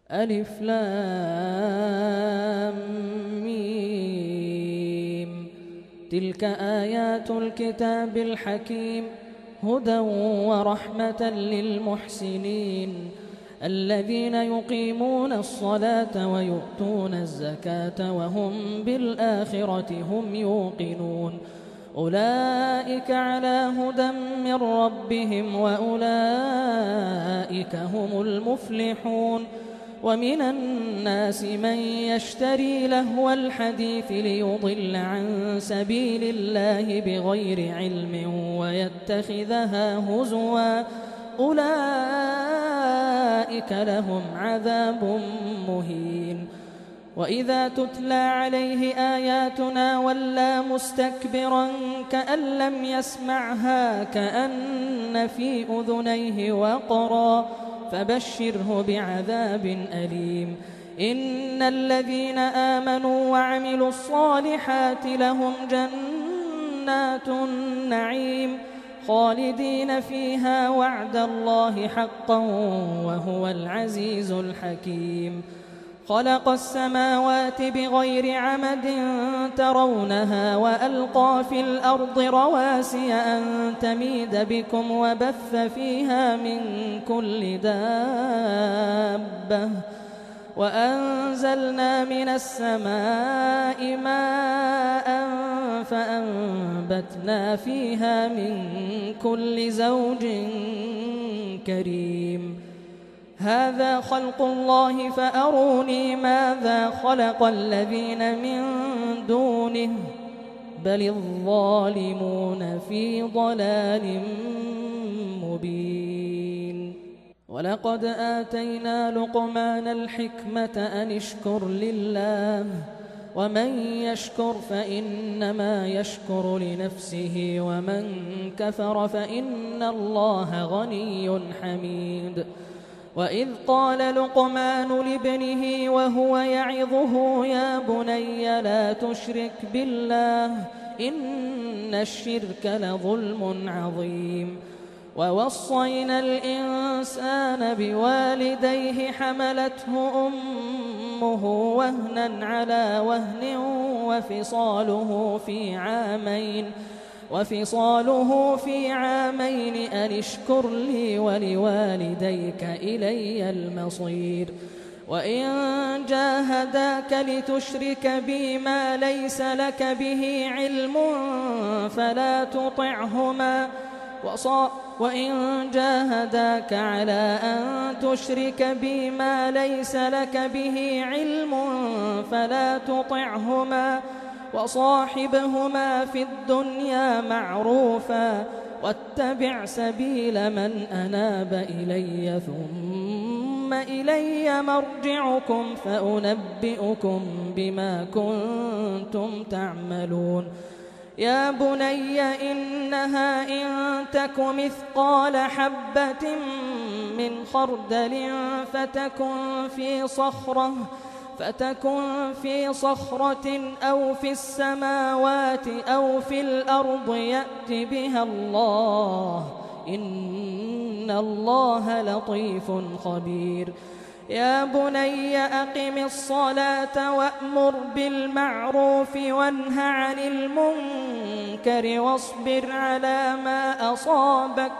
ألف لام ميم. تلك آيات الكتاب الحكيم هدى ورحمة للمحسنين الذين يقيمون الصلاة ويؤتون الزكاة وهم بالآخرة هم يوقنون أولئك على هدى من ربهم وأولئك هم المفلحون. ومن الناس من يشتري لهو الحديث ليضل عن سبيل الله بغير علم ويتخذها هزوا أولئك لهم عذاب مهين. وإذا تتلى عليه آياتنا ولى مستكبرا كأن لم يسمعها كأن في أذنيه وقرا فبشره بعذاب أليم. إن الذين آمنوا وعملوا الصالحات لهم جنات النعيم خالدين فيها وعد الله حقا وهو العزيز الحكيم. خلق السماوات بغير عمد ترونها وألقى في الأرض رواسي أن تميد بكم وبث فيها من كل دابة وأنزلنا من السماء ماء فأنبتنا فيها من كل زوج كريم. هذا خلق الله فأروني ماذا خلق الذين من دونه بل الظالمون في ضلال مبين. ولقد آتينا لقمان الحكمة أن اشكر لله ومن يشكر فإنما يشكر لنفسه ومن كفر فإن الله غني حميد. وإذ قال لقمان لابنه وهو يعظه يا بني لا تشرك بالله إن الشرك لظلم عظيم. ووصينا الإنسان بوالديه حملته أمه وهنا على وهن وفصاله في عامين أن اشكر لي ولوالديك إلي المصير. وإن جاهداك لتشرك بي ما ليس لك به علم فلا تطعهما وإن جاهداك على أن تشرك بي ما ليس لك به علم فلا تطعهما وصاحبهما في الدنيا معروفا واتبع سبيل من أناب إلي ثم إلي مرجعكم فأنبئكم بما كنتم تعملون. يا بني إنها إن تك مثقال حبة من خردل فتكن في صخرة أو في السماوات أو في الأرض يأت بها الله إن الله لطيف خبير. يا بني أقم الصلاة وأمر بالمعروف وانه عن المنكر واصبر على ما أصابك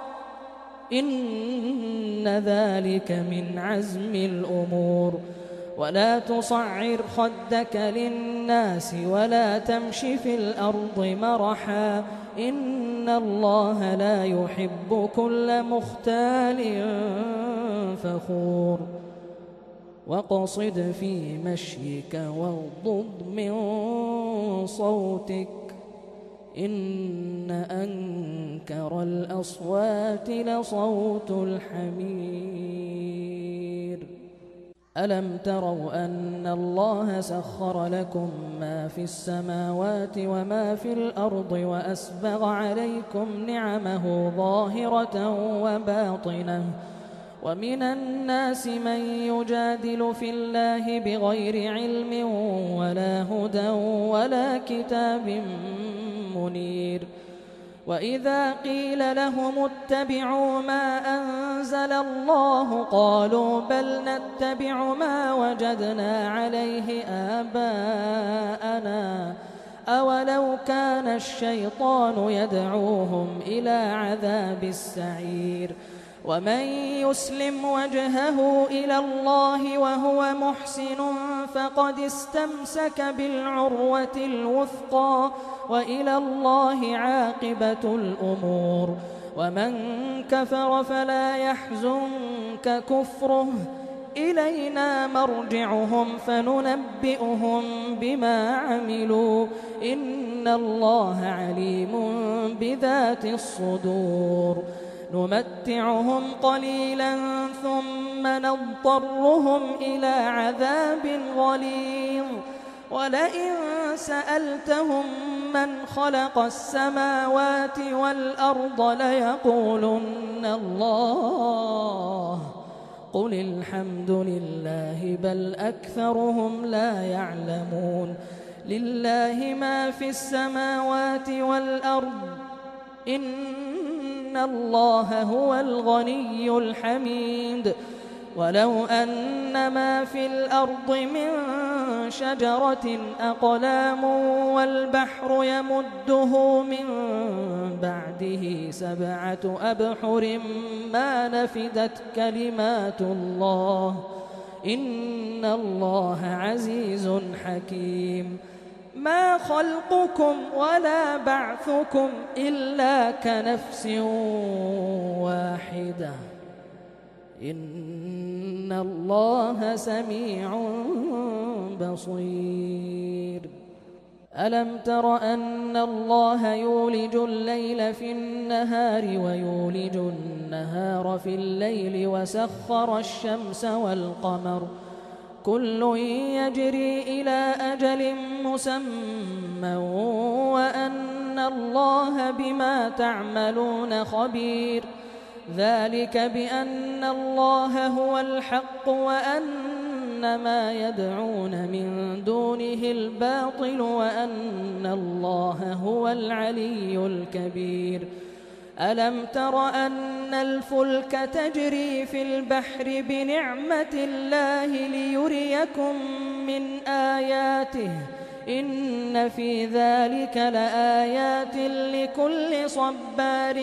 إن ذلك من عزم الأمور. ولا تصعر خدك للناس ولا تمش في الأرض مرحا إن الله لا يحب كل مختال فخور. واقصد في مشيك واغضض من صوتك إن أنكر الأصوات لصوت الحمير. ألم تروا أن الله سخر لكم ما في السماوات وما في الأرض وأسبغ عليكم نعمه ظاهرة وباطنة ومن الناس من يجادل في الله بغير علم ولا هدى ولا كتاب منير. وإذا قيل لهم اتبعوا ما أنزل الله قالوا بل نتبع ما وجدنا عليه آباءنا أولو كان الشيطان يدعوهم إلى عذاب السعير ومن يسلم وجهه إلى الله وهو محسن فقد استمسك بالعروة الوثقى وإلى الله عاقبة الأمور ومن كفر فلا يحزنك كفره إلينا مرجعهم فننبئهم بما عملوا إن الله عليم بذات الصدور نمتعهم قليلا ثم نضطرهم إلى عذاب غليظ ولئن سألتهم من خلق السماوات والأرض ليقولن الله قل الحمد لله بل أكثرهم لا يعلمون لله ما في السماوات والأرض إن الله هو الغني الحميد ولو أن ما في الأرض من شجرة أقلام والبحر يمده من بعده 7 أبحر ما نفدت كلمات الله إن الله عزيز حكيم ما خلقكم ولا بعثكم إلا كنفس واحدة إن الله سميع بصير ألم تر أن الله يولج الليل في النهار ويولج النهار في الليل وسخر الشمس والقمر كل يجري إلى أجل مسمى وأن الله بما تعملون خبير ذلك بأن الله هو الحق وأن ما يدعون من دونه الباطل وأن الله هو العلي الكبير ألم تر أن الفلك تجري في البحر بنعمة الله ليريكم من آياته إن في ذلك لآيات لكل صبار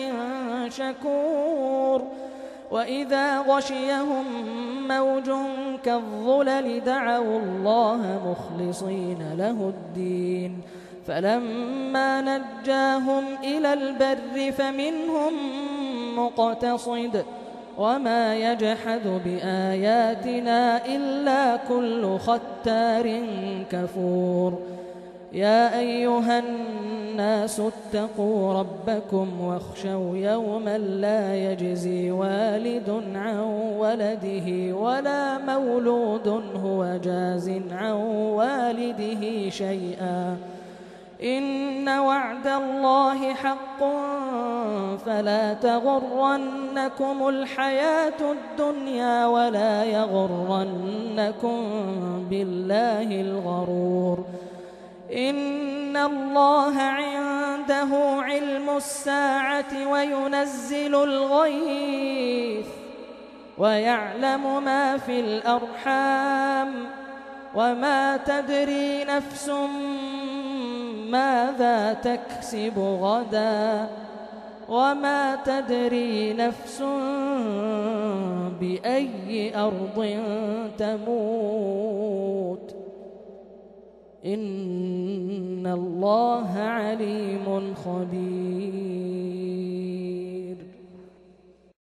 شكور وإذا غشيهم موج كالظلل دعوا الله مخلصين له الدين فلما نجاهم إلى البر فمنهم مقتصد وما يجحد بآياتنا إلا كل ختار كفور يا أيها الناس اتقوا ربكم واخشوا يوما لا يجزي والد عن ولده ولا مولود هو جاز عن والده شيئا إن وعد الله حق فلا تغرنكم الحياة الدنيا ولا يغرنكم بالله الغرور إن الله عنده علم الساعة وينزل الغيث ويعلم ما في الأرحام وما تدري نفس ماذا تكسب غدا وما تدري نفس بأي أرض تموت إن الله عليم خبير